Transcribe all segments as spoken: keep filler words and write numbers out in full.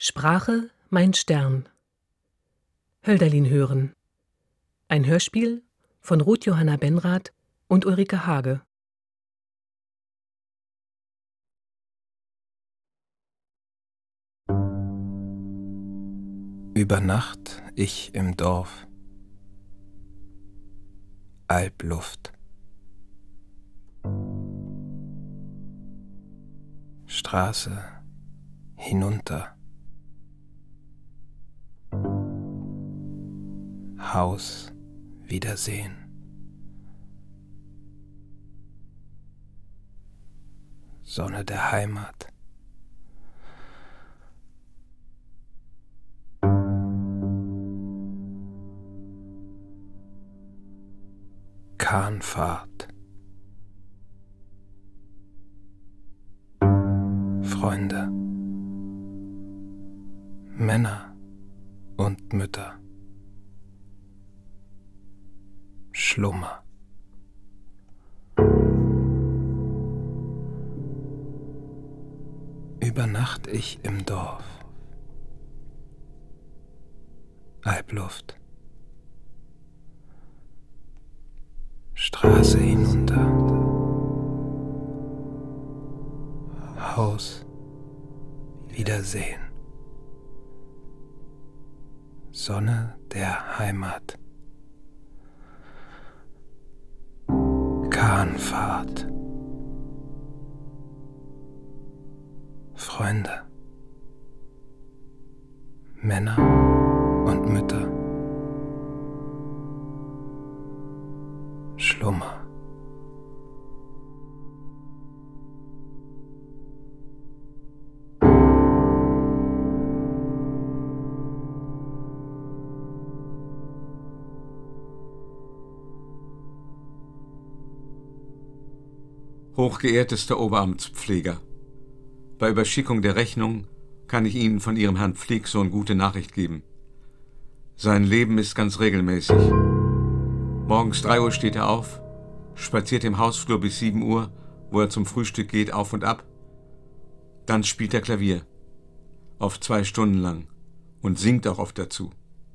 Sprache, mein Stern. Hölderlin hören. Ein Hörspiel von Ruth Johanna Benrath und Ulrike Hage. Über Nacht ich im Dorf. Albluft. Straße hinunter. Haus wiedersehen. Sonne der Heimat. Kahnfahrt. Freunde. Männer und Mütter. Schlummer. Übernacht ich im Dorf. Albluft. Straße hinunter. Haus wiedersehen. Sonne der Heimat. Kahnfahrt. Freunde. Männer und Mütter. Schlummer. Hochgeehrtester Oberamtspfleger, bei Überschickung der Rechnung kann ich Ihnen von Ihrem Herrn Pflegsohn gute Nachricht geben. Sein Leben ist ganz regelmäßig. Morgens drei Uhr steht er auf, spaziert im Hausflur bis sieben Uhr, wo er zum Frühstück geht, auf und ab. Dann spielt er Klavier, oft zwei Stunden lang, und singt auch oft dazu.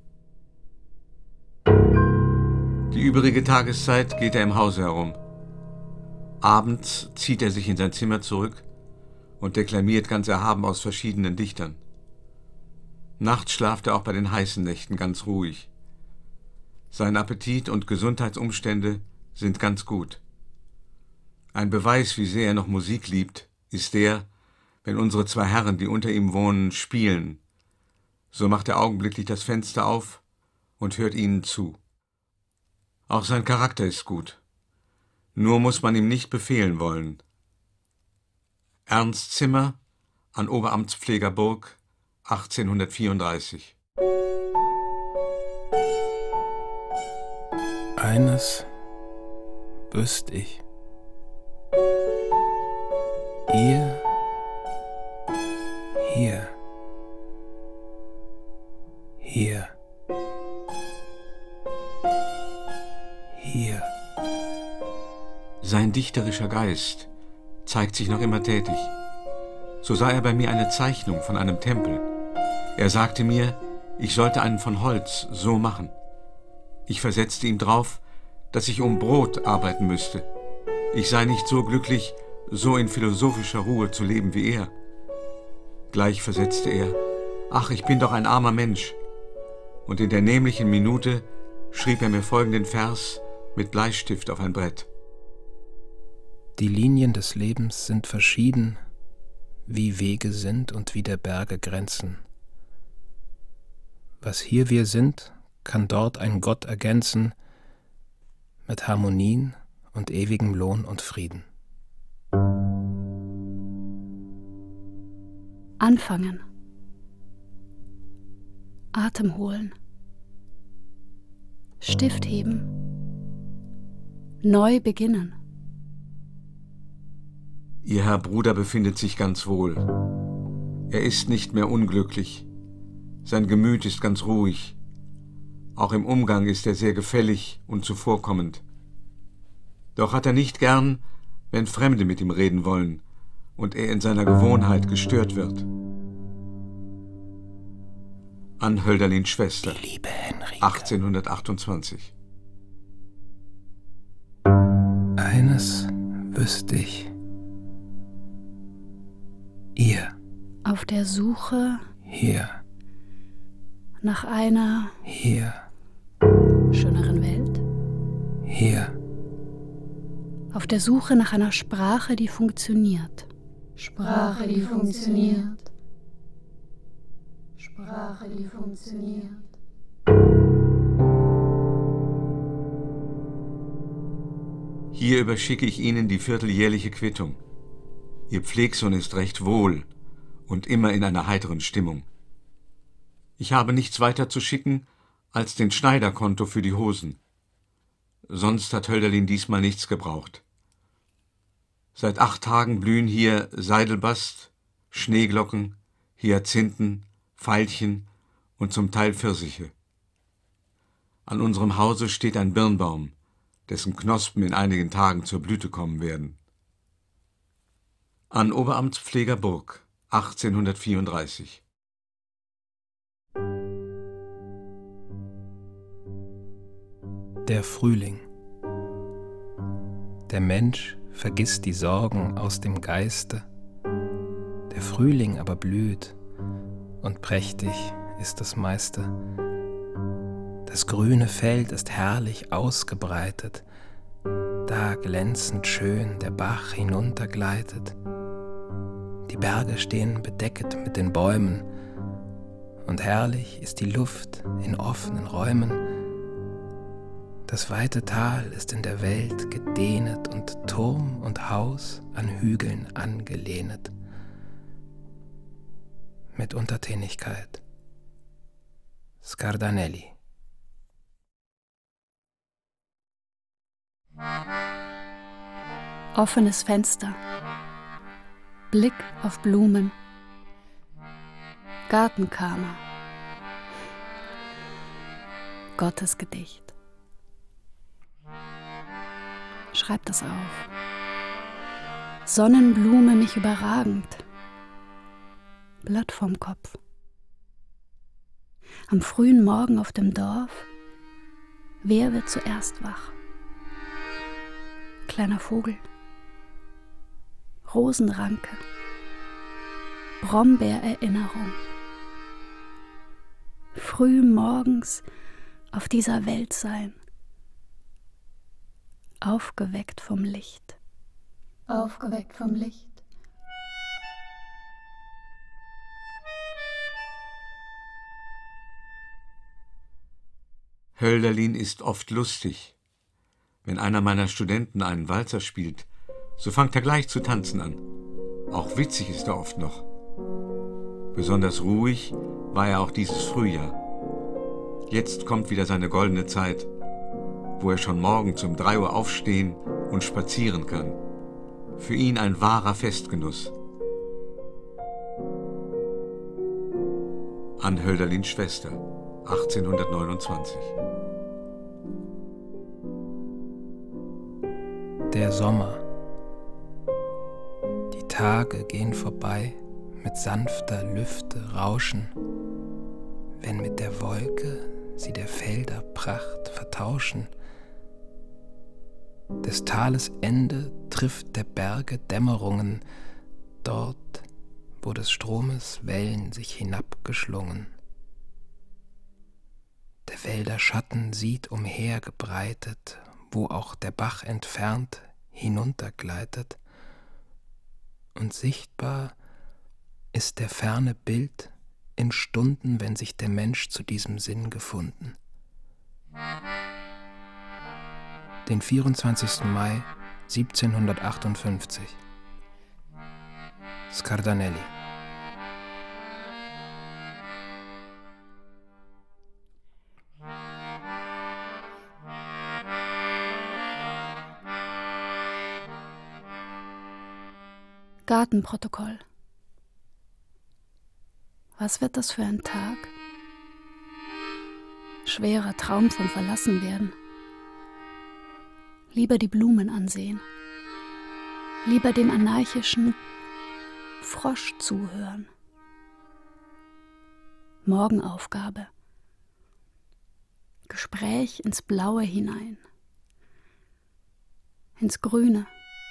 Die übrige Tageszeit geht er im Hause herum. Abends zieht er sich in sein Zimmer zurück und deklamiert ganz erhaben aus verschiedenen Dichtern. Nachts schlaft er auch bei den heißen Nächten ganz ruhig. Sein Appetit und Gesundheitsumstände sind ganz gut. Ein Beweis, wie sehr er noch Musik liebt, ist der, wenn unsere zwei Herren, die unter ihm wohnen, spielen. So macht er augenblicklich das Fenster auf und hört ihnen zu. Auch sein Charakter ist gut. Nur muss man ihm nicht befehlen wollen. Ernst Zimmer an Oberamtspfleger Burg, achtzehnhundertvierunddreißig. Eines wüsst ich. Ihr hier, hier, hier. Sein dichterischer Geist zeigt sich noch immer tätig. So sah er bei mir eine Zeichnung von einem Tempel. Er sagte mir, ich sollte einen von Holz so machen. Ich versetzte ihm drauf, dass ich um Brot arbeiten müsste. Ich sei nicht so glücklich, so in philosophischer Ruhe zu leben wie er. Gleich versetzte er, ach, ich bin doch ein armer Mensch. Und in der nämlichen Minute schrieb er mir folgenden Vers mit Bleistift auf ein Brett. Die Linien des Lebens sind verschieden, wie Wege sind und wie der Berge Grenzen. Was hier wir sind, kann dort ein Gott ergänzen, mit Harmonien und ewigem Lohn und Frieden. Anfangen. Atem holen. Stift heben. Neu beginnen. Ihr Herr Bruder befindet sich ganz wohl. Er ist nicht mehr unglücklich. Sein Gemüt ist ganz ruhig. Auch im Umgang ist er sehr gefällig und zuvorkommend. Doch hat er nicht gern, wenn Fremde mit ihm reden wollen und er in seiner Gewohnheit gestört wird. An Hölderlins Schwester. Die liebe Henrike. achtzehnhundertachtundzwanzig. Eines wüsste ich. Ihr. Auf der Suche Hier. nach einer Hier. schöneren Welt. Hier. Auf der Suche nach einer Sprache, die funktioniert. Sprache, die funktioniert. Sprache, die funktioniert. Hier überschicke ich Ihnen die vierteljährliche Quittung. Ihr Pflegsohn ist recht wohl und immer in einer heiteren Stimmung. Ich habe nichts weiter zu schicken als den Schneiderkonto für die Hosen. Sonst hat Hölderlin diesmal nichts gebraucht. Seit acht Tagen blühen hier Seidelbast, Schneeglocken, Hyazinthen, Veilchen und zum Teil Pfirsiche. An unserem Hause steht ein Birnbaum, dessen Knospen in einigen Tagen zur Blüte kommen werden. An Oberamtspfleger Burg, achtzehnhundertvierunddreißig. Der Frühling. Der Mensch vergisst die Sorgen aus dem Geiste. Der Frühling aber blüht, und prächtig ist das meiste. Das grüne Feld ist herrlich ausgebreitet, da glänzend schön der Bach hinuntergleitet. Die Berge stehen bedecket mit den Bäumen, und herrlich ist die Luft in offenen Räumen. Das weite Tal ist in der Welt gedehnet und Turm und Haus an Hügeln angelehnet. Mit Untertänigkeit. Scardanelli. Offenes Fenster. Blick auf Blumen. Gartenkammer. Gottesgedicht. Schreib das auf. Sonnenblume mich überragend. Blatt vom Kopf. Am frühen Morgen auf dem Dorf. Wer wird zuerst wach? Kleiner Vogel. Rosenranke. Brombeererinnerung. Früh morgens auf dieser Welt sein. Aufgeweckt vom Licht. Aufgeweckt vom Licht. Hölderlin ist oft lustig. Wenn einer meiner Studenten einen Walzer spielt, so fängt er gleich zu tanzen an. Auch witzig ist er oft noch. Besonders ruhig war er auch dieses Frühjahr. Jetzt kommt wieder seine goldene Zeit, wo er schon morgens um drei Uhr aufstehen und spazieren kann. Für ihn ein wahrer Festgenuss. An Hölderlins Schwester, achtzehnhundertneunundzwanzig. Der Sommer. Die Tage gehen vorbei, mit sanfter Lüfte Rauschen, wenn mit der Wolke sie der Felder Pracht vertauschen. Des Tales Ende trifft der Berge Dämmerungen, dort, wo des Stromes Wellen sich hinabgeschlungen. Der Wälder Schatten sieht umhergebreitet, wo auch der Bach entfernt hinuntergleitet, und sichtbar ist der ferne Bild in Stunden, wenn sich der Mensch zu diesem Sinn gefunden. Den vierundzwanzigsten Mai siebzehnhundertachtundfünfzig. Scardanelli. Gartenprotokoll. Was wird das für ein Tag? Schwerer Traum vom Verlassenwerden. Lieber die Blumen ansehen. Lieber dem anarchischen Frosch zuhören. Morgenaufgabe. Gespräch ins Blaue hinein, ins Grüne.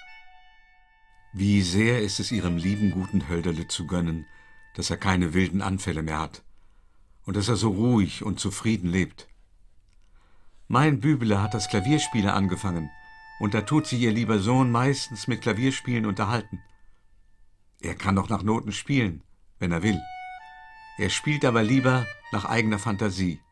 Wie sehr ist es ihrem lieben, guten Hölderle zu gönnen, dass er keine wilden Anfälle mehr hat und dass er so ruhig und zufrieden lebt. Mein Bübele hat das Klavierspielen angefangen und da tut sich ihr lieber Sohn meistens mit Klavierspielen unterhalten. Er kann doch nach Noten spielen, wenn er will. Er spielt aber lieber nach eigener Fantasie.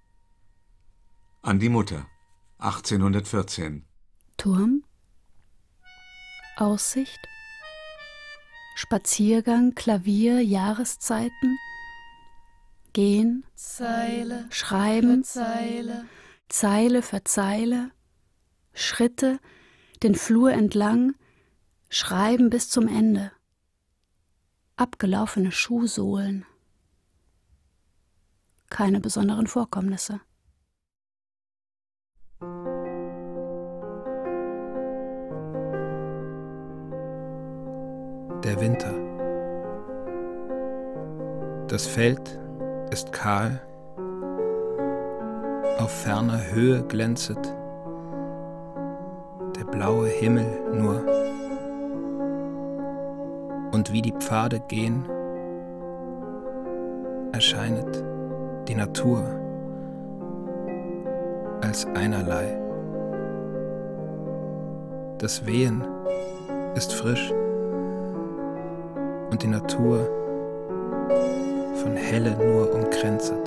An die Mutter, achtzehnhundertvierzehn. Turm, Aussicht, Spaziergang, Klavier, Jahreszeiten, Gehen, Zeile, Schreiben, Zeile, Zeile für Zeile, Schritte, den Flur entlang, Schreiben bis zum Ende, abgelaufene Schuhsohlen, keine besonderen Vorkommnisse. Der Winter. Das Feld ist kahl, auf ferner Höhe glänzet der blaue Himmel nur. Und wie die Pfade gehen, erscheinet die Natur als einerlei. Das Wehen ist frisch und die Natur von Helle nur umkränzet.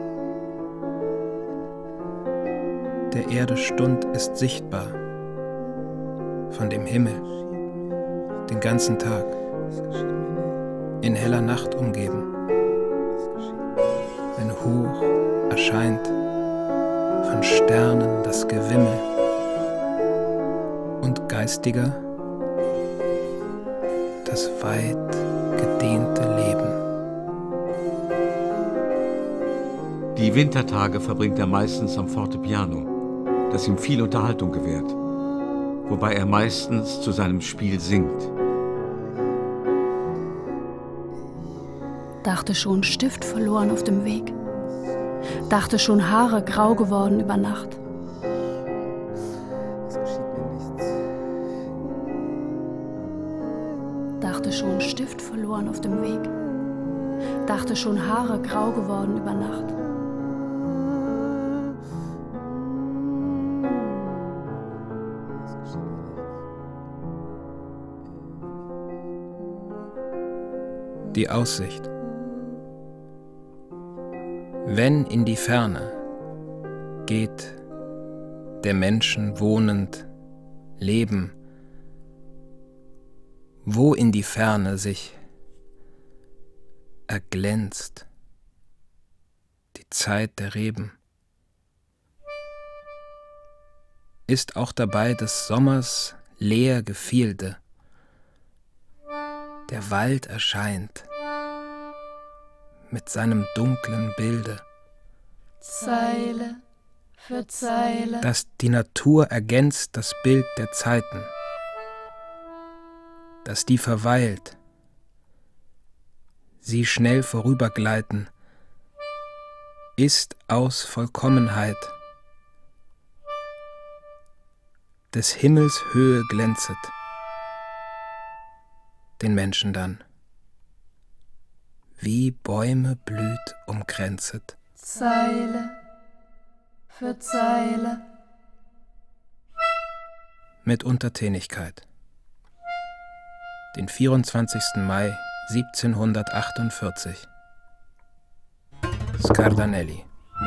Der Erde Stund ist sichtbar von dem Himmel den ganzen Tag, in heller Nacht umgeben, wenn hoch erscheint von Sternen das Gewimmel und geistiger das weit gedehnte Leben. Die Wintertage verbringt er meistens am Fortepiano, das ihm viel Unterhaltung gewährt, wobei er meistens zu seinem Spiel singt. Dachte schon Stift verloren auf dem Weg, dachte schon Haare grau geworden über Nacht. Dachte schon Stift verloren auf dem Weg, dachte schon Haare grau geworden über Nacht. Die Aussicht. Wenn in die Ferne geht der Menschen wohnend Leben, wo in die Ferne sich erglänzt die Zeit der Reben, ist auch dabei des Sommers leer Gefilde. Der Wald erscheint mit seinem dunklen Bilde, Zeile für Zeile, dass die Natur ergänzt das Bild der Zeiten, dass die verweilt, sie schnell vorübergleiten, ist aus Vollkommenheit. Des Himmels Höhe glänzet den Menschen dann, wie Bäume blüht umkränzet. Zeile für Zeile, Mit Untertänigkeit. Den vierundzwanzigsten Mai siebzehnhundertachtundvierzig. Scardanelli.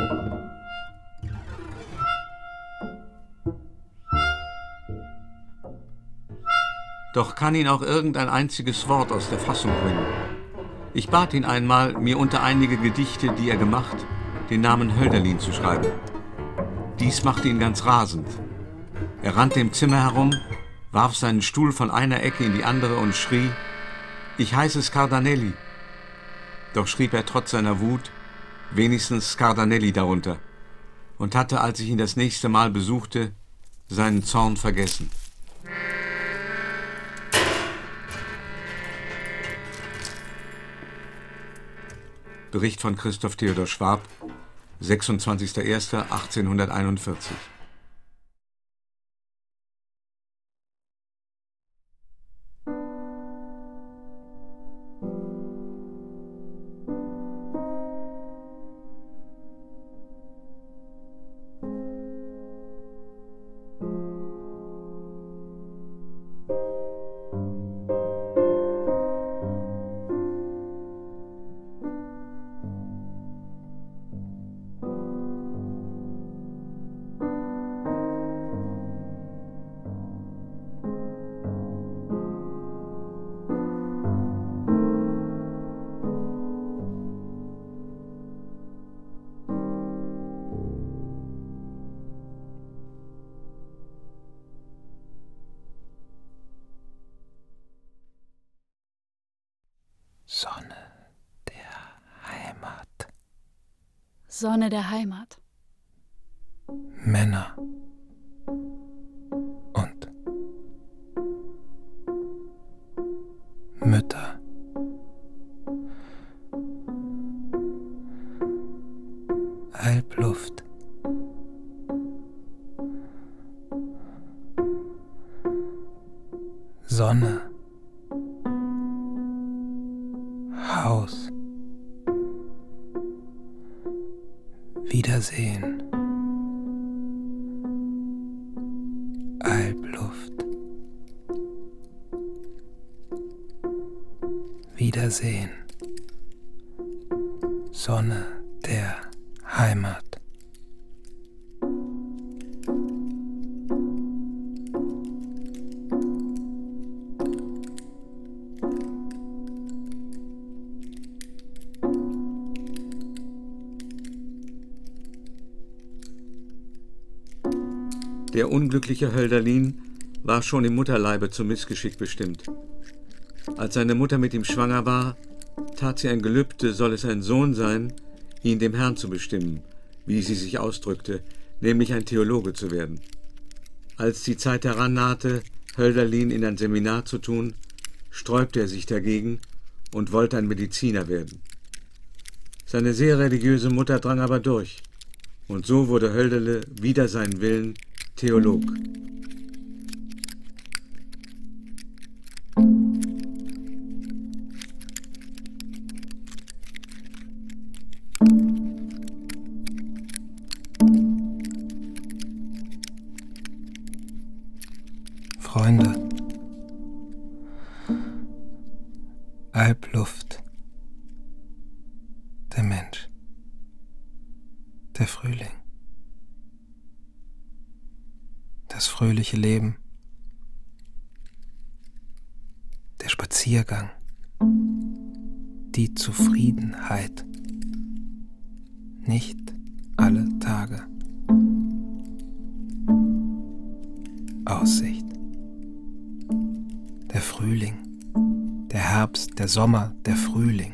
Doch kann ihn auch irgendein einziges Wort aus der Fassung bringen. Ich bat ihn einmal, mir unter einige Gedichte, die er gemacht, den Namen Hölderlin zu schreiben. Dies machte ihn ganz rasend. Er rannte im Zimmer herum, warf seinen Stuhl von einer Ecke in die andere und schrie: Ich heiße Scardanelli. Doch schrieb er trotz seiner Wut wenigstens Scardanelli darunter und hatte, als ich ihn das nächste Mal besuchte, seinen Zorn vergessen. Bericht von Christoph Theodor Schwab, sechsundzwanzigster erster achtzehnhunderteinundvierzig. Sonne der Heimat. Sonne der Heimat. Männer und Mütter. Halbluft. Sonne. Haus. Wiedersehen. Albluft. Wiedersehen. Sonne der Heimat. Der unglückliche Hölderlin war schon im Mutterleibe zum Missgeschick bestimmt. Als seine Mutter mit ihm schwanger war, tat sie ein Gelübde, soll es ein Sohn sein, ihn dem Herrn zu bestimmen, wie sie sich ausdrückte, nämlich ein Theologe zu werden. Als die Zeit herannahte, Hölderlin in ein Seminar zu tun, sträubte er sich dagegen und wollte ein Mediziner werden. Seine sehr religiöse Mutter drang aber durch, und so wurde Hölderle wider seinen Willen Theolog. Freunde. Albluft. Der Mensch. Der Frühling. Das fröhliche Leben. Der Spaziergang. Die Zufriedenheit. Nicht alle Tage. Aussicht. Der Frühling. Der Herbst, der Sommer, der Frühling.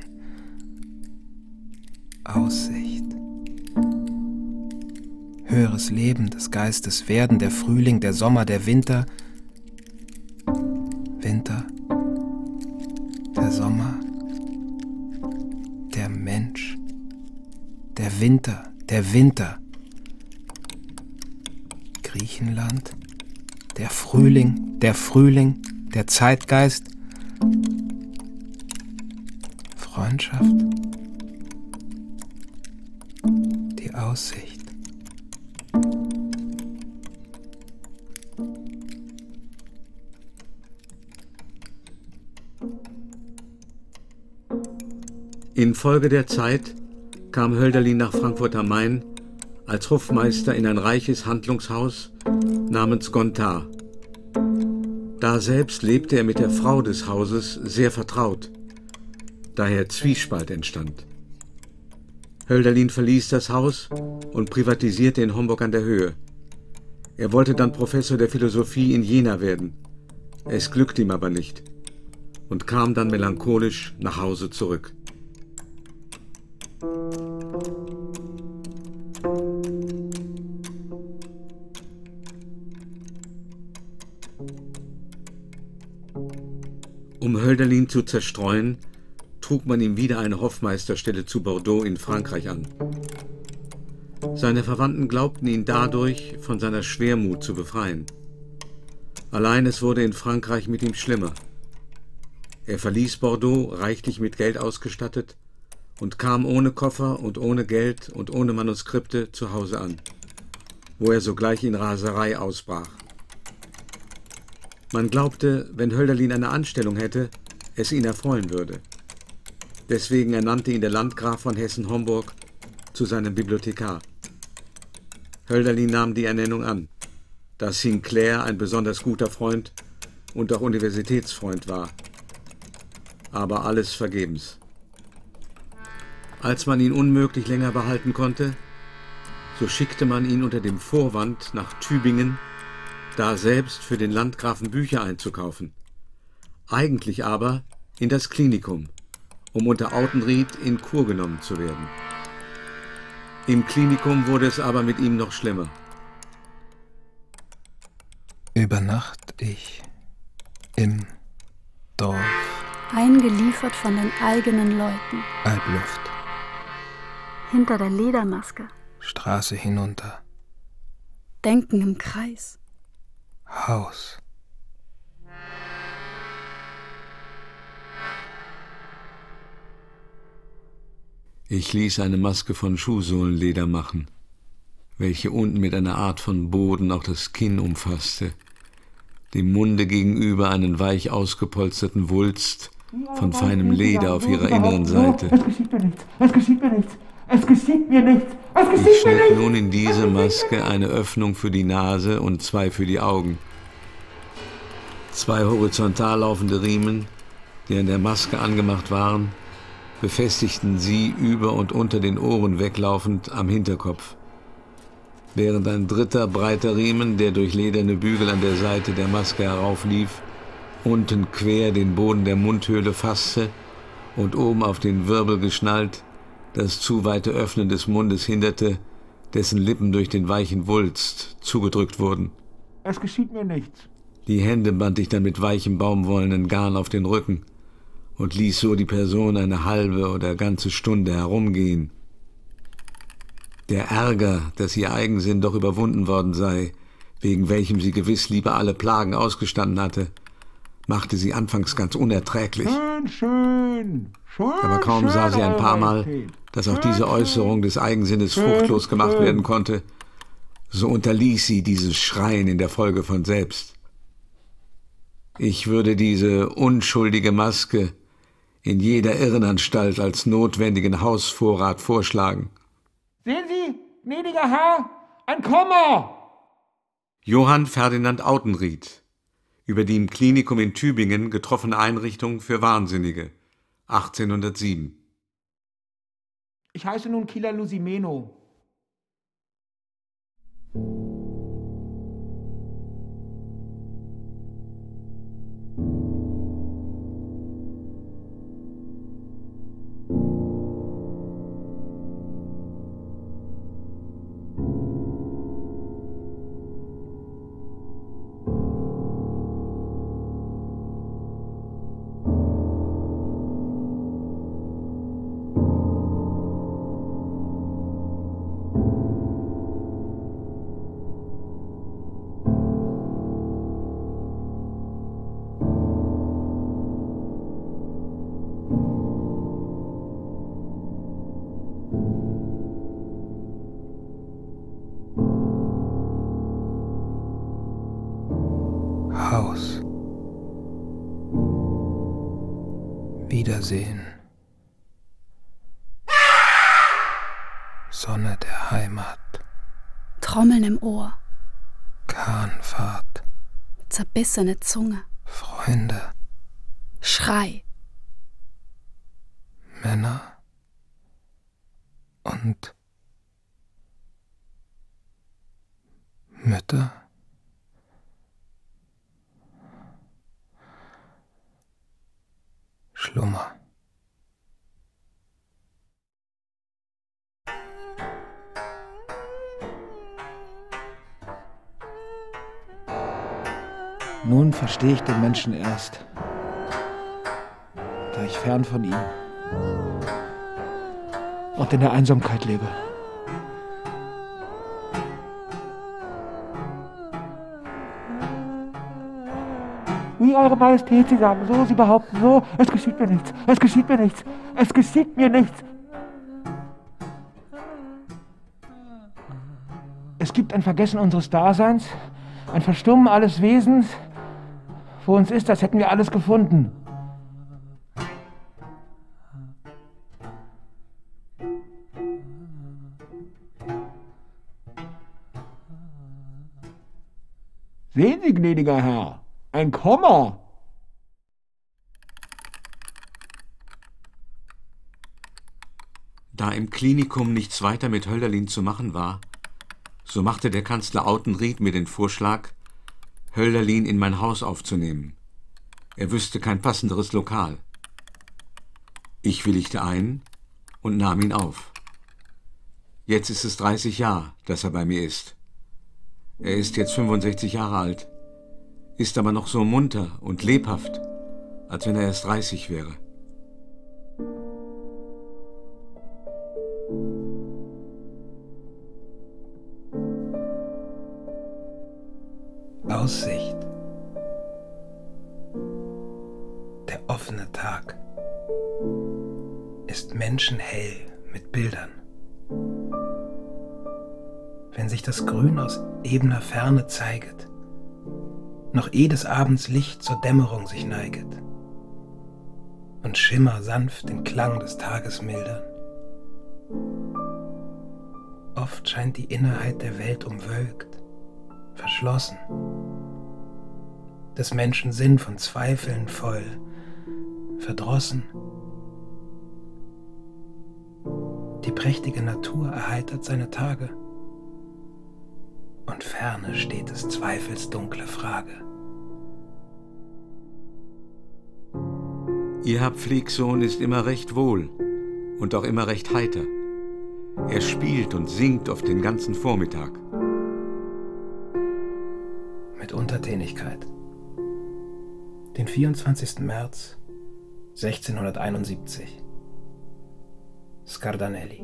Aussicht. Höheres Leben des Geistes, Werden, der Frühling, der Sommer, der Winter. Winter. Der Sommer. Der Mensch. Der Winter, der Winter. Griechenland. Der Frühling, der Frühling, der Zeitgeist. Freundschaft. Die Aussicht. Infolge der Zeit kam Hölderlin nach Frankfurt am Main als Hofmeister in ein reiches Handlungshaus namens Gontard. Daselbst lebte er mit der Frau des Hauses sehr vertraut, daher Zwiespalt entstand. Hölderlin verließ das Haus und privatisierte in Homburg an der Höhe. Er wollte dann Professor der Philosophie in Jena werden. Es glückte ihm aber nicht und kam dann melancholisch nach Hause zurück. Um Hölderlin zu zerstreuen, trug man ihm wieder eine Hofmeisterstelle zu Bordeaux in Frankreich an. Seine Verwandten glaubten ihn dadurch von seiner Schwermut zu befreien. Allein es wurde in Frankreich mit ihm schlimmer. Er verließ Bordeaux, reichlich mit Geld ausgestattet, und kam ohne Koffer und ohne Geld und ohne Manuskripte zu Hause an, wo er sogleich in Raserei ausbrach. Man glaubte, wenn Hölderlin eine Anstellung hätte, es ihn erfreuen würde. Deswegen ernannte ihn der Landgraf von Hessen-Homburg zu seinem Bibliothekar. Hölderlin nahm die Ernennung an, da Sinclair ein besonders guter Freund und auch Universitätsfreund war. Aber alles vergebens. Als man ihn unmöglich länger behalten konnte, so schickte man ihn unter dem Vorwand nach Tübingen, da selbst für den Landgrafen Bücher einzukaufen. Eigentlich aber in das Klinikum, um unter Autenried in Kur genommen zu werden. Im Klinikum wurde es aber mit ihm noch schlimmer. Übernacht ich im Dorf. Eingeliefert von den eigenen Leuten. Albluft. Hinter der Ledermaske. Straße hinunter. Denken im Kreis. Haus. Ich ließ eine Maske von Schuhsohlenleder machen, welche unten mit einer Art von Boden auch das Kinn umfasste, dem Munde gegenüber einen weich ausgepolsterten Wulst von feinem Leder auf ihrer inneren Seite. Es geschieht mir nichts, es geschieht mir nichts, es geschieht mir nichts, es geschieht mir nichts. Ich schnitt nun in diese Maske eine Öffnung für die Nase und zwei für die Augen. Zwei horizontal laufende Riemen, die an der Maske angemacht waren, befestigten sie über und unter den Ohren weglaufend am Hinterkopf, während ein dritter breiter Riemen, der durch lederne Bügel an der Seite der Maske herauflief, unten quer den Boden der Mundhöhle fasste und oben auf den Wirbel geschnallt das zu weite Öffnen des Mundes hinderte, dessen Lippen durch den weichen Wulst zugedrückt wurden. Es geschieht mir nichts. Die Hände band ich dann mit weichem baumwollenen Garn auf den Rücken und ließ so die Person eine halbe oder ganze Stunde herumgehen. Der Ärger, dass ihr Eigensinn doch überwunden worden sei, wegen welchem sie gewiss lieber alle Plagen ausgestanden hatte, machte sie anfangs ganz unerträglich. Schön, schön, schön, Aber kaum schön, sah sie ein paar Mal, Majestät. dass auch Schön, diese Äußerung des Eigensinnes schön, fruchtlos gemacht schön. werden konnte, so unterließ sie dieses Schreien in der Folge von selbst. Ich würde diese unschuldige Maske in jeder Irrenanstalt als notwendigen Hausvorrat vorschlagen. Sehen Sie, gnädiger Herr, ein Komma! Johann Ferdinand Autenried über die im Klinikum in Tübingen getroffene Einrichtung für Wahnsinnige, achtzehnhundertsieben. Ich heiße nun Killer Lusimeno. Haus. Wiedersehen. Sonne der Heimat. Trommeln im Ohr. Kahnfahrt. Zerbissene Zunge. Freunde. Schrei. Männer. Und Mütter. Schlummer. Nun verstehe ich den Menschen erst, da ich fern von ihm und in der Einsamkeit lebe. Wie Eure Majestät, Sie sagen so, Sie behaupten so, es geschieht mir nichts, es geschieht mir nichts, es geschieht mir nichts. Es gibt ein Vergessen unseres Daseins, ein Verstummen alles Wesens. Vor uns ist, als hätten wir alles gefunden. Sehen Sie, gnädiger Herr, ein Komma. Da im Klinikum nichts weiter mit Hölderlin zu machen war, so machte der Kanzler Autenried mir den Vorschlag, Hölderlin in mein Haus aufzunehmen. Er wüsste kein passenderes Lokal. Ich willigte ein und nahm ihn auf. Jetzt ist es dreißig Jahre, dass er bei mir ist. Er ist jetzt fünfundsechzig Jahre alt, ist aber noch so munter und lebhaft, als wenn er erst dreißig wäre. Aussicht. Der offene Tag ist menschenhell mit Bildern. Wenn sich das Grün aus ebener Ferne zeiget, noch eh des Abends Licht zur Dämmerung sich neiget und Schimmer sanft den Klang des Tages mildern. Oft scheint die Innerheit der Welt umwölkt, verschlossen, des Menschen Sinn von Zweifeln voll, verdrossen. Die prächtige Natur erheitert seine Tage, und ferne steht des Zweifels dunkle Frage. Ihr Herr Pflegsohn ist immer recht wohl und auch immer recht heiter. Er spielt und singt oft den ganzen Vormittag. Mit Untertänigkeit. Den vierundzwanzigsten März sechzehnhunderteinundsiebzig. Scardanelli.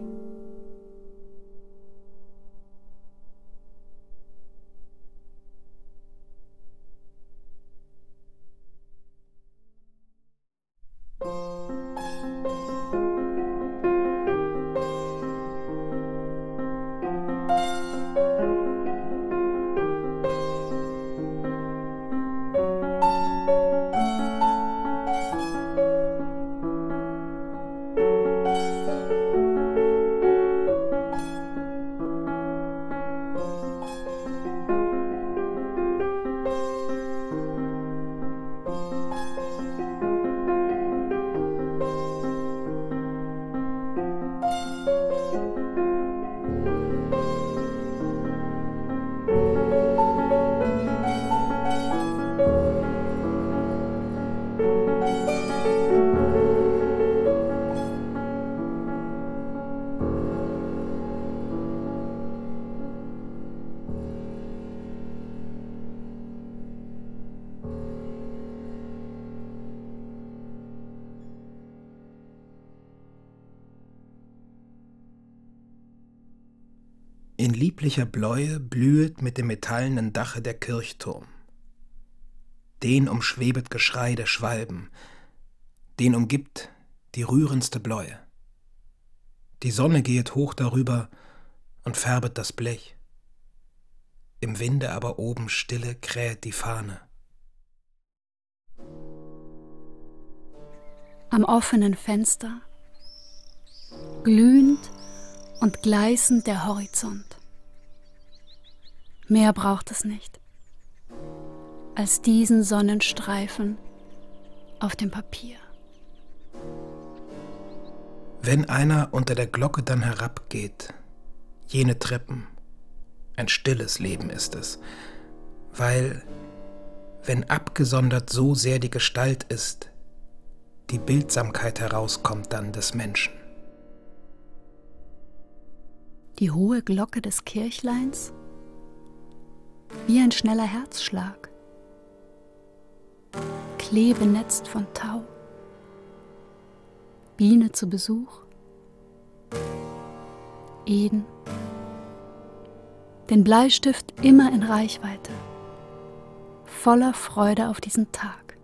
In lieblicher Bläue blühet mit dem metallenen Dache der Kirchturm. Den umschwebet Geschrei der Schwalben, den umgibt die rührendste Bläue. Die Sonne gehet hoch darüber und färbet das Blech. Im Winde aber oben stille krähet die Fahne. Am offenen Fenster, glühend und gleißend der Horizont. Mehr braucht es nicht, als diesen Sonnenstreifen auf dem Papier. Wenn einer unter der Glocke dann herabgeht, jene Treppen, ein stilles Leben ist es, weil, wenn abgesondert so sehr die Gestalt ist, die Bildsamkeit herauskommt dann des Menschen. Die hohe Glocke des Kirchleins, wie ein schneller Herzschlag, Klee benetzt von Tau. Biene zu Besuch. Eden. Den Bleistift immer in Reichweite. Voller Freude auf diesen Tag.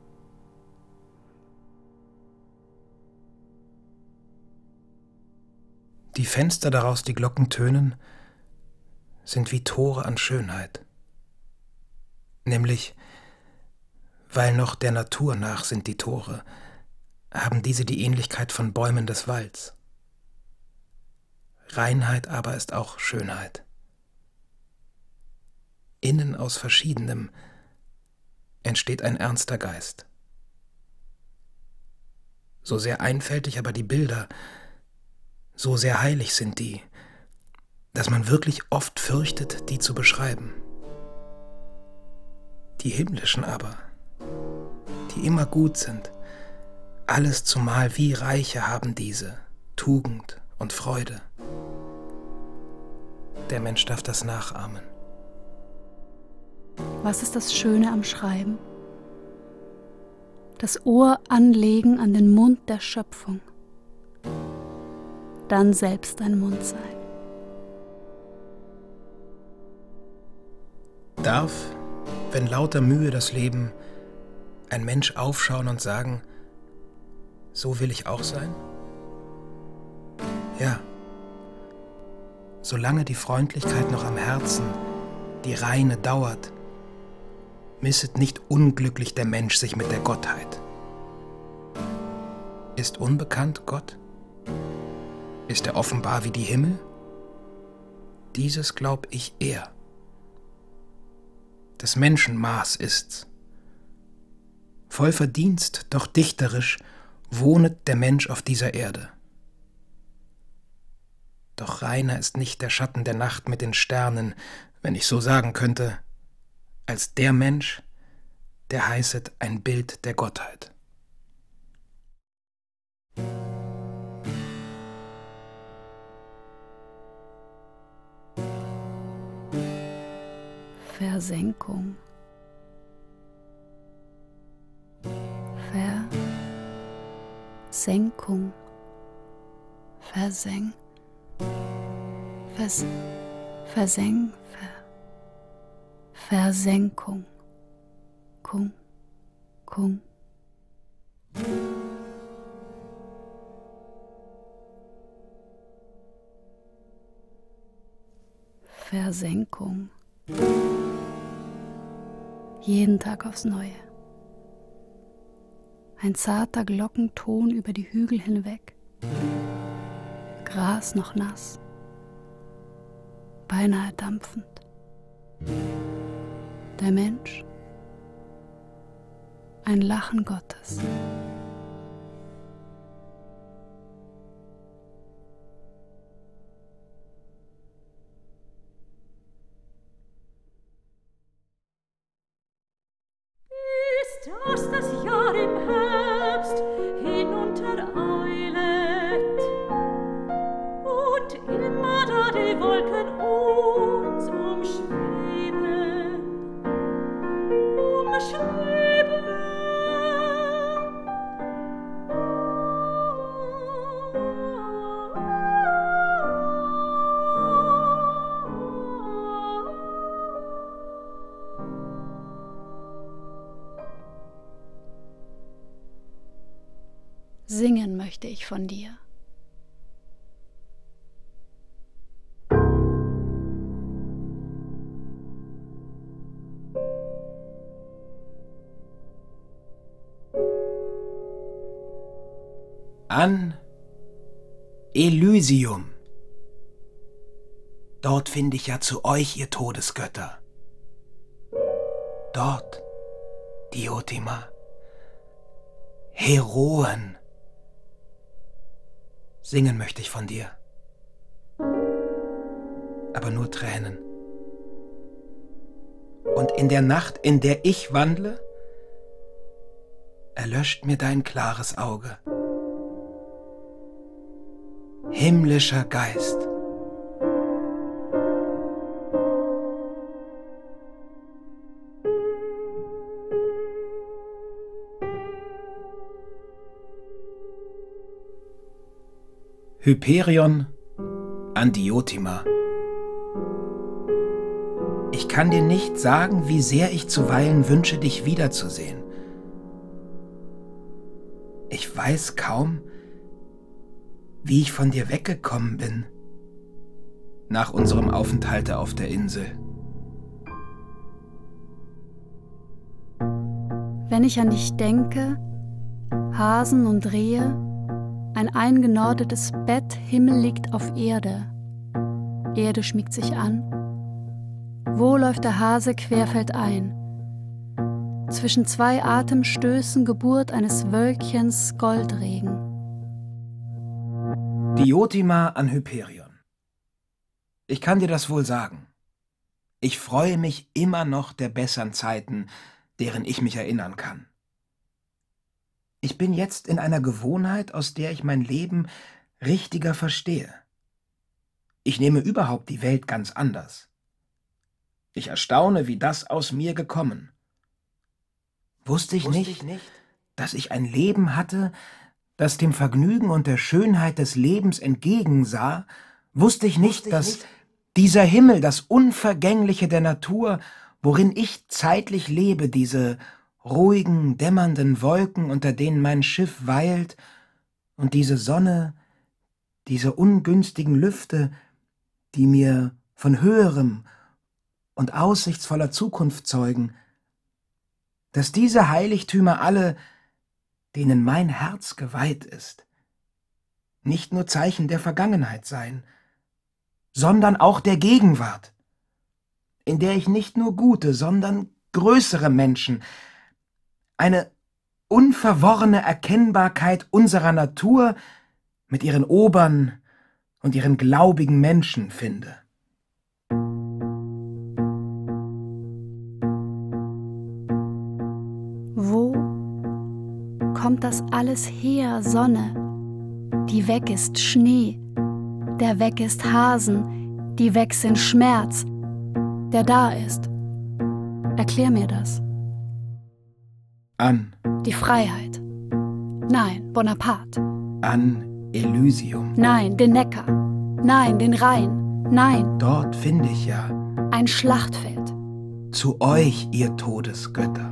Die Fenster, daraus die Glocken tönen, sind wie Tore an Schönheit. Nämlich, weil noch der Natur nach sind die Tore, haben diese die Ähnlichkeit von Bäumen des Walds. Reinheit aber ist auch Schönheit. Innen aus Verschiedenem entsteht ein ernster Geist. So sehr einfältig aber die Bilder, so sehr heilig sind die, dass man wirklich oft fürchtet, die zu beschreiben. Die himmlischen aber, die immer gut sind, alles zumal wie Reiche haben diese, Tugend und Freude. Der Mensch darf das nachahmen. Was ist das Schöne am Schreiben? Das Ohr anlegen an den Mund der Schöpfung. Dann selbst ein Mund sein. Darf, wenn lauter Mühe das Leben, ein Mensch aufschauen und sagen, so will ich auch sein? Ja. Solange die Freundlichkeit noch am Herzen, die Reine dauert, misset nicht unglücklich der Mensch sich mit der Gottheit. Ist unbekannt Gott? Ist er offenbar wie die Himmel? Dieses glaub ich eher. Des Menschen Maß ist's. Voll Verdienst, doch dichterisch, wohnet der Mensch auf dieser Erde. Doch reiner ist nicht der Schatten der Nacht mit den Sternen, wenn ich so sagen könnte, als der Mensch, der heißet ein Bild der Gottheit. Versenkung. Versenkung. Verseng. Vers. Verseng. Ver, Versenkung. Kung. Kung. Versenkung. Jeden Tag aufs Neue. Ein zarter Glockenton über die Hügel hinweg. Gras noch nass. Beinahe dampfend. Der Mensch. Ein Lachen Gottes. Dass das Jahr im Herbst hinuntereilet und immer da die Wolken uns umschweben, umschweben. Singen möchte ich von dir. An Elysium. Dort finde ich ja zu euch, ihr Todesgötter. Dort, Diotima, Heroen. Singen möchte ich von dir. Aber nur Tränen. Und in der Nacht, in der ich wandle, erlöscht mir dein klares Auge. Himmlischer Geist. Hyperion an Diotima. Ich kann dir nicht sagen, wie sehr ich zuweilen wünsche, dich wiederzusehen. Ich weiß kaum, wie ich von dir weggekommen bin, nach unserem Aufenthalte auf der Insel. Wenn ich an dich denke, Hasen und Rehe, ein eingenordetes Bett, Himmel liegt auf Erde. Erde schmiegt sich an. Wo läuft der Hase querfeldein? Zwischen zwei Atemstößen Geburt eines Wölkchens Goldregen. Diotima an Hyperion. Ich kann dir das wohl sagen. Ich freue mich immer noch der bessern Zeiten, deren ich mich erinnern kann. Ich bin jetzt in einer Gewohnheit, aus der ich mein Leben richtiger verstehe. Ich nehme überhaupt die Welt ganz anders. Ich erstaune, wie das aus mir gekommen. Wusste ich, Wusste nicht, ich nicht, dass ich ein Leben hatte, das dem Vergnügen und der Schönheit des Lebens entgegensah? Wusste ich nicht, Wusste ich dass nicht. dieser Himmel, das Unvergängliche der Natur, worin ich zeitlich lebe, diese ruhigen, dämmernden Wolken, unter denen mein Schiff weilt, und diese Sonne, diese ungünstigen Lüfte, die mir von höherem und aussichtsvoller Zukunft zeugen, dass diese Heiligtümer alle, denen mein Herz geweiht ist, nicht nur Zeichen der Vergangenheit seien, sondern auch der Gegenwart, in der ich nicht nur gute, sondern größere Menschen, eine unverworrene Erkennbarkeit unserer Natur mit ihren Obern und ihren glaubigen Menschen finde. Wo kommt das alles her, Sonne, die weg ist Schnee, der weg ist Hasen, die weg sind Schmerz, der da ist? Erklär mir das. An. Die Freiheit. Nein, Bonaparte. An Elysium. Nein, den Neckar. Nein, den Rhein. Nein. Dort finde ich ja. Ein Schlachtfeld. Zu euch, ihr Todesgötter.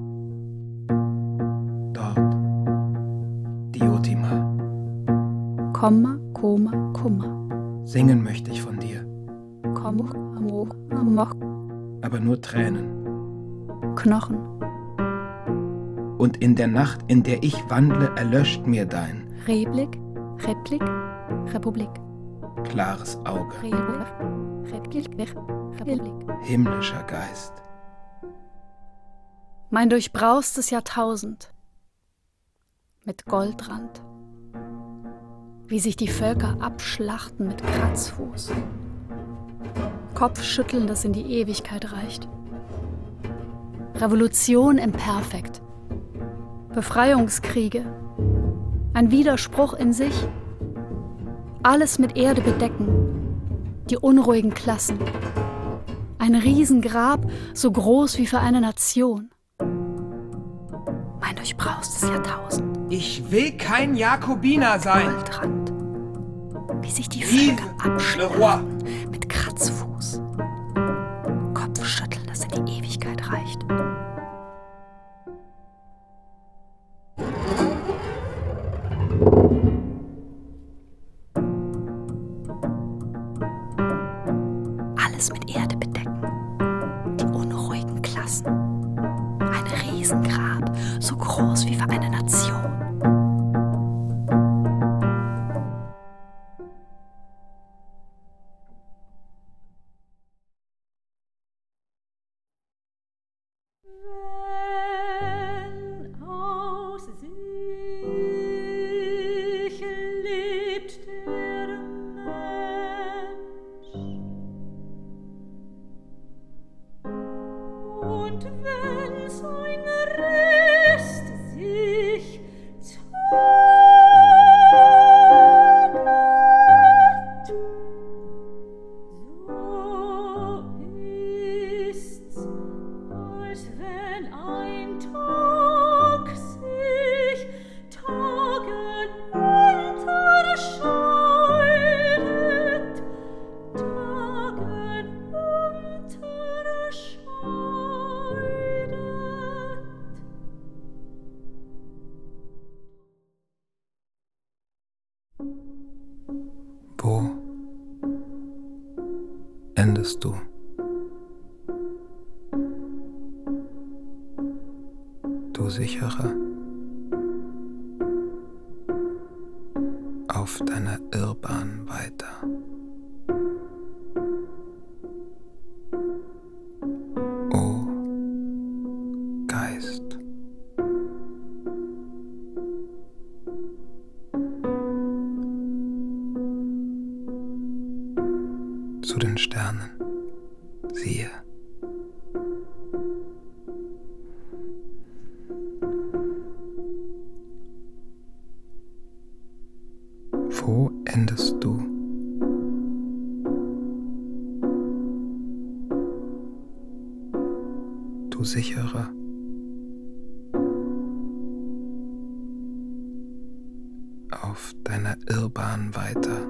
Dort. Diotima. Komma, Komma, Kummer. Singen möchte ich von dir. Komma, Amok, Amok. Aber nur Tränen. Knochen. Und in der Nacht, in der ich wandle, erlöscht mir dein Reblick, Replik, Republik. Klares Auge. Reblick, Replik, Republik. Himmlischer Geist. Mein durchbraustes Jahrtausend. Mit Goldrand. Wie sich die Völker abschlachten mit Kratzfuß. Kopfschütteln, das in die Ewigkeit reicht. Revolution im Perfekt. Befreiungskriege, ein Widerspruch in sich, alles mit Erde bedecken, die unruhigen Klassen, ein Riesengrab, so groß wie für eine Nation. Mein durchbraustes Jahrtausend. Ich will kein Jakobiner sein. Goldrand, wie sich die Völker abschlachten mit Kratzfuß, Kopfschütteln, das in die Ewigkeit reicht. Alles mit Erde bedecken, die unruhigen Klassen, ein Riesengrab, so groß wie für eine Nation. Tagen unter Schatten endest du? Du sicherer auf deiner Irrbahn weiter. O Geist. Zu den Sternen, siehe. Wo endest du? Du sicherer auf deiner Irrbahn weiter.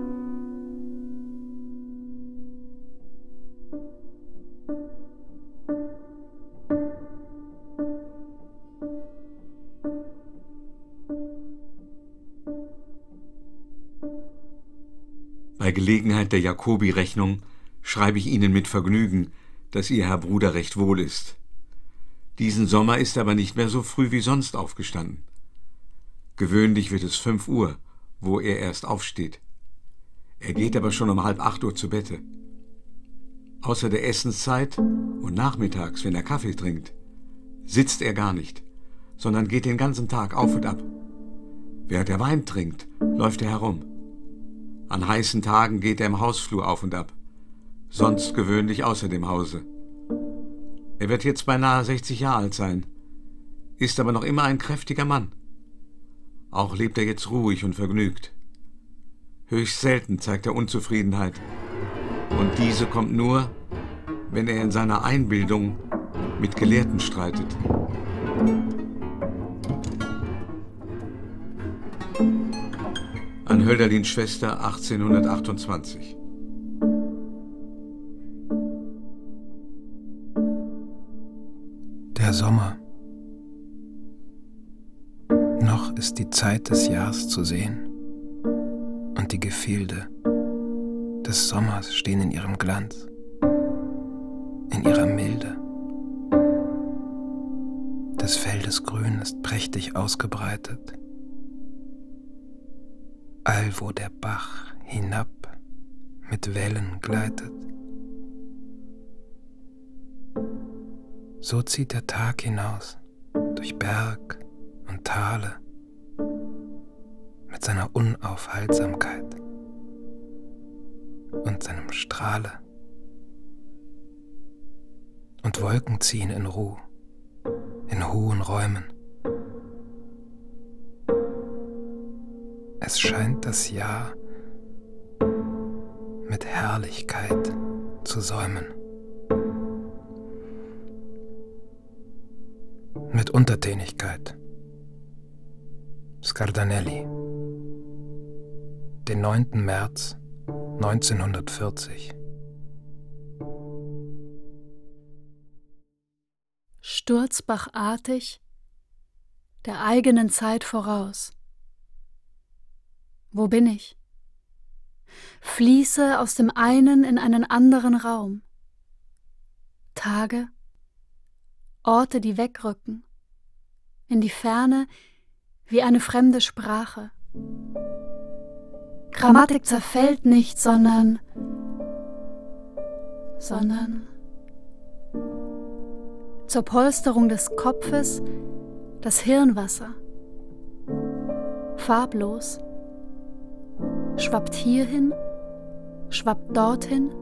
Bei Gelegenheit der Jacobi-Rechnung schreibe ich Ihnen mit Vergnügen, dass Ihr Herr Bruder recht wohl ist. Diesen Sommer ist er aber nicht mehr so früh wie sonst aufgestanden. Gewöhnlich wird es fünf Uhr, wo er erst aufsteht. Er geht aber schon um halb acht Uhr zu Bette. Außer der Essenszeit und nachmittags, wenn er Kaffee trinkt, sitzt er gar nicht, sondern geht den ganzen Tag auf und ab. Während er Wein trinkt, läuft er herum. An heißen Tagen geht er im Hausflur auf und ab, sonst gewöhnlich außer dem Hause. Er wird jetzt beinahe sechzig Jahre alt sein, ist aber noch immer ein kräftiger Mann. Auch lebt er jetzt ruhig und vergnügt. Höchst selten zeigt er Unzufriedenheit, und diese kommt nur, wenn er in seiner Einbildung mit Gelehrten streitet. An Hölderlins Schwester achtzehnhundertachtundzwanzig. Der Sommer. Noch ist die Zeit des Jahres zu sehen, und die Gefilde des Sommers stehen in ihrem Glanz, in ihrer Milde. Des Feldes Grün ist prächtig ausgebreitet. Allwo der Bach hinab mit Wellen gleitet. So zieht der Tag hinaus durch Berg und Tale mit seiner Unaufhaltsamkeit und seinem Strahle. Und Wolken ziehen in Ruhe, in hohen Räumen. Es scheint das Jahr mit Herrlichkeit zu säumen. Mit Untertänigkeit. Scardanelli. Den neunten März neunzehnhundertvierzig. Sturzbachartig der eigenen Zeit voraus. Wo bin ich? Fließe aus dem einen in einen anderen Raum. Tage, Orte, die wegrücken, in die Ferne wie eine fremde Sprache. Grammatik zerfällt nicht, sondern, sondern zur Polsterung des Kopfes das Hirnwasser, farblos, schwappt hierhin, schwappt dorthin,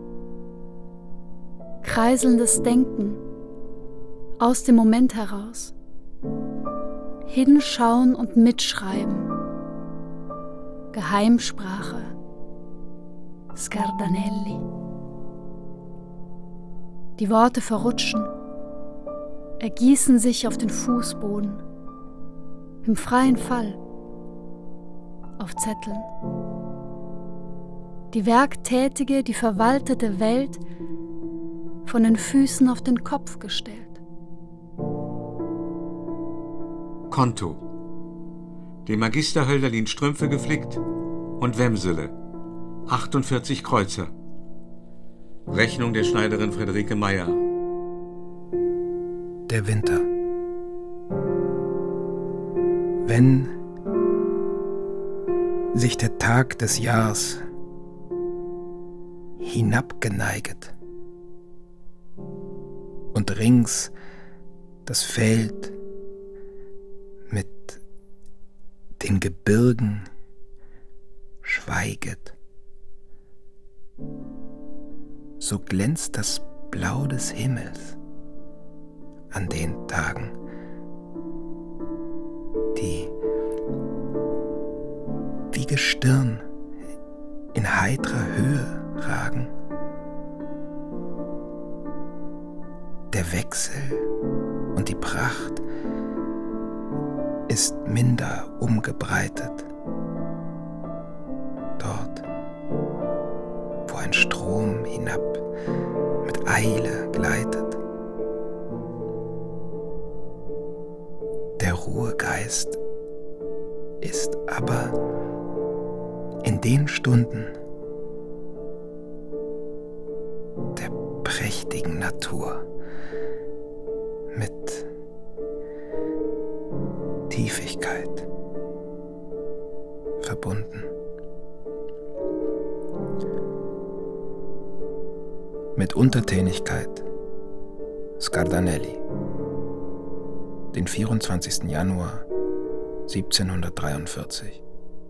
kreiselndes Denken, aus dem Moment heraus, hinschauen und mitschreiben, Geheimsprache, Scardanelli. Die Worte verrutschen, ergießen sich auf den Fußboden, im freien Fall, auf Zetteln. Die werktätige, die verwaltete Welt von den Füßen auf den Kopf gestellt. Konto. Dem Magister Hölderlin Strümpfe geflickt und Wämsele, achtundvierzig Kreuzer. Rechnung der Schneiderin Friederike Meyer. Der Winter. Wenn sich der Tag des Jahres hinabgeneiget und rings das Feld mit den Gebirgen schweiget, so glänzt das Blau des Himmels an den Tagen, die wie Gestirn in heitrer Höhe ragen. Der Wechsel und die Pracht ist minder umgebreitet. Dort, wo ein Strom hinab mit Eile gleitet. Der Ruhegeist ist aber in den Stunden der prächtigen Natur mit Tiefigkeit verbunden. Mit Untertänigkeit Scardanelli, den vierundzwanzigsten Januar siebzehnhundertdreiundvierzig.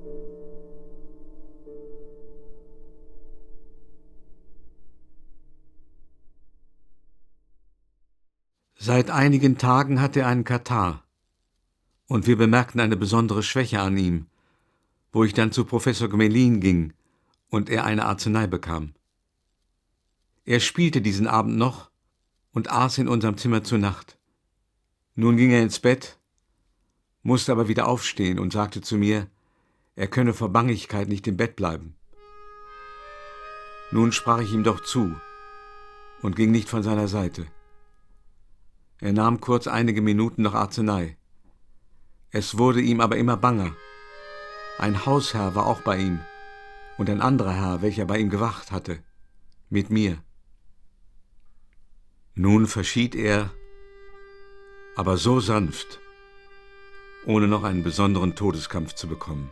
Seit einigen Tagen hatte er einen Katarrh und wir bemerkten eine besondere Schwäche an ihm, wo ich dann zu Professor Gmelin ging und er eine Arznei bekam. Er spielte diesen Abend noch und aß in unserem Zimmer zu Nacht. Nun ging er ins Bett, musste aber wieder aufstehen und sagte zu mir, er könne vor Bangigkeit nicht im Bett bleiben. Nun sprach ich ihm doch zu und ging nicht von seiner Seite. Er nahm kurz einige Minuten noch Arznei. Es wurde ihm aber immer banger. Ein Hausherr war auch bei ihm und ein anderer Herr, welcher bei ihm gewacht hatte, mit mir. Nun verschied er, aber so sanft, ohne noch einen besonderen Todeskampf zu bekommen.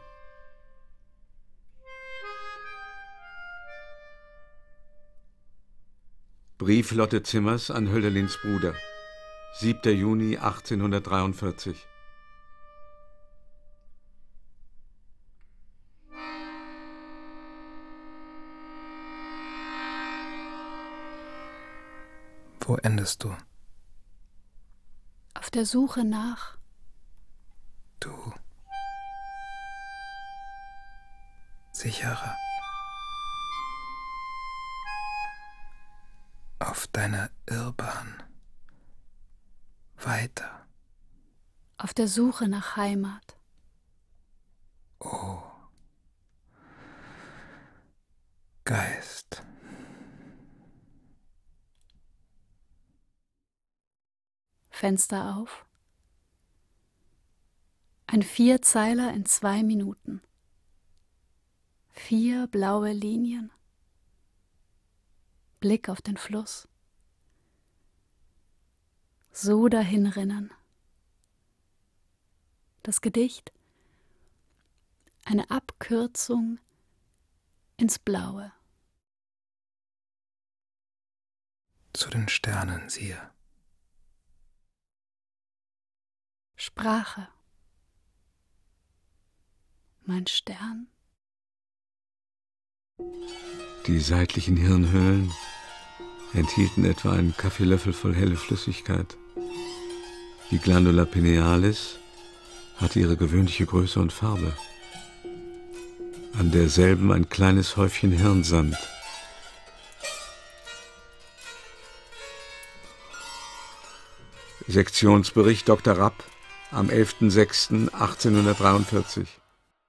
Brief Lotte Zimmers an Hölderlins Bruder. siebter Juni achtzehnhundertdreiundvierzig. Wo endest du? Auf der Suche nach. Du sicherer. Auf deiner Irrbahn. Weiter. Auf der Suche nach Heimat. Oh, Geist. Fenster auf. Ein Vierzeiler in zwei Minuten. Vier blaue Linien. Blick auf den Fluss. So dahinrinnen. Das Gedicht, eine Abkürzung ins Blaue. Zu den Sternen siehe. Sprache. Mein Stern. Die seitlichen Hirnhöhlen enthielten etwa einen Kaffeelöffel voll helle Flüssigkeit. Die Glandula pinealis hatte ihre gewöhnliche Größe und Farbe. An derselben ein kleines Häufchen Hirnsand. Sektionsbericht Doktor Rapp am elften sechsten achtzehnhundertdreiundvierzig.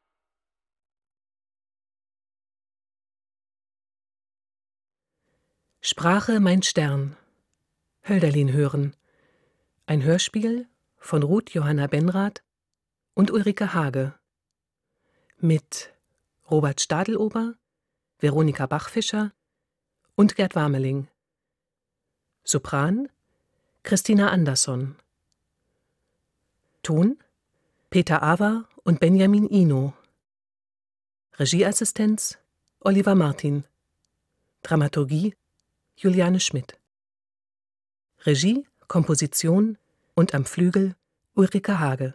Sprache mein Stern. Hölderlin hören. Ein Hörspiel von Ruth Johanna Benrath und Ulrike Hage. Mit Robert Stadelober, Veronika Bachfischer und Gerd Wameling. Sopran Christina Andersson. Ton Peter Awer und Benjamin Ino. Regieassistenz Oliver Martin. Dramaturgie Juliane Schmidt. Regie, Komposition und am Flügel Ulrike Hage.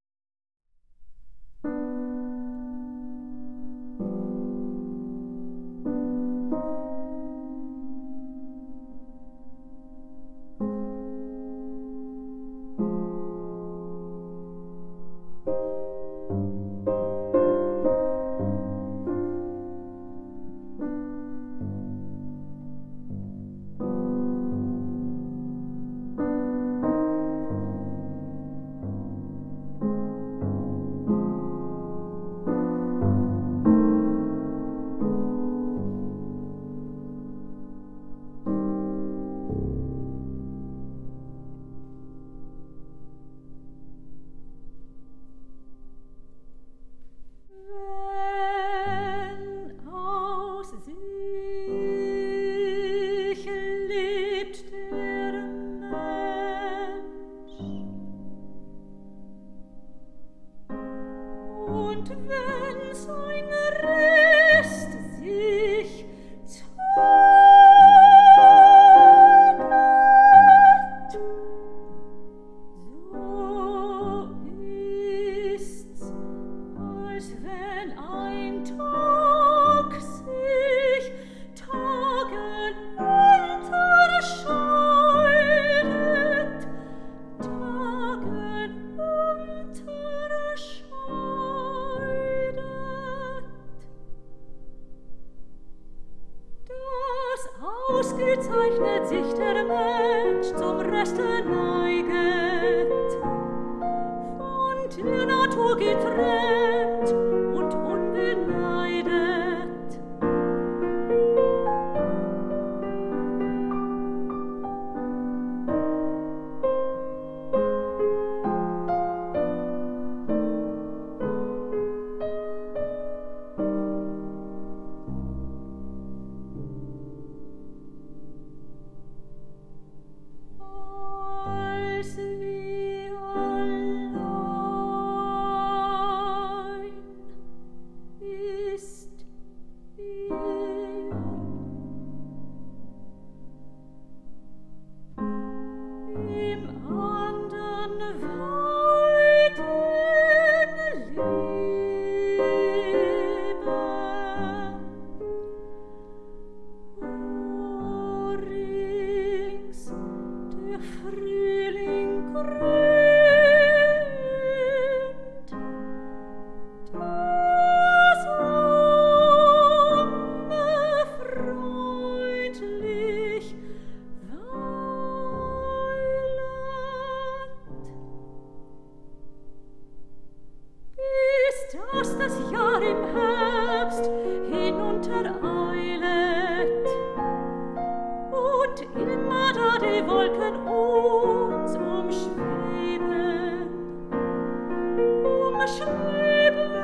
Ausgezeichnet sich der Mensch zum Reste neiget, von der Natur getrennt und unbeneidet. Dass das Jahr im Herbst hinuntereilet und immer da die Wolken uns umschweben, umschweben.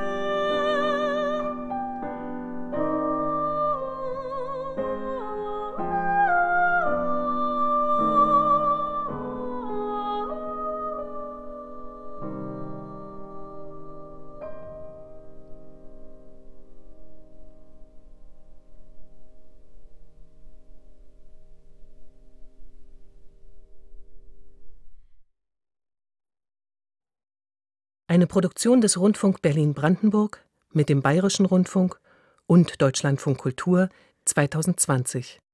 Eine Produktion des Rundfunk Berlin-Brandenburg mit dem Bayerischen Rundfunk und Deutschlandfunk Kultur zweitausendzwanzig.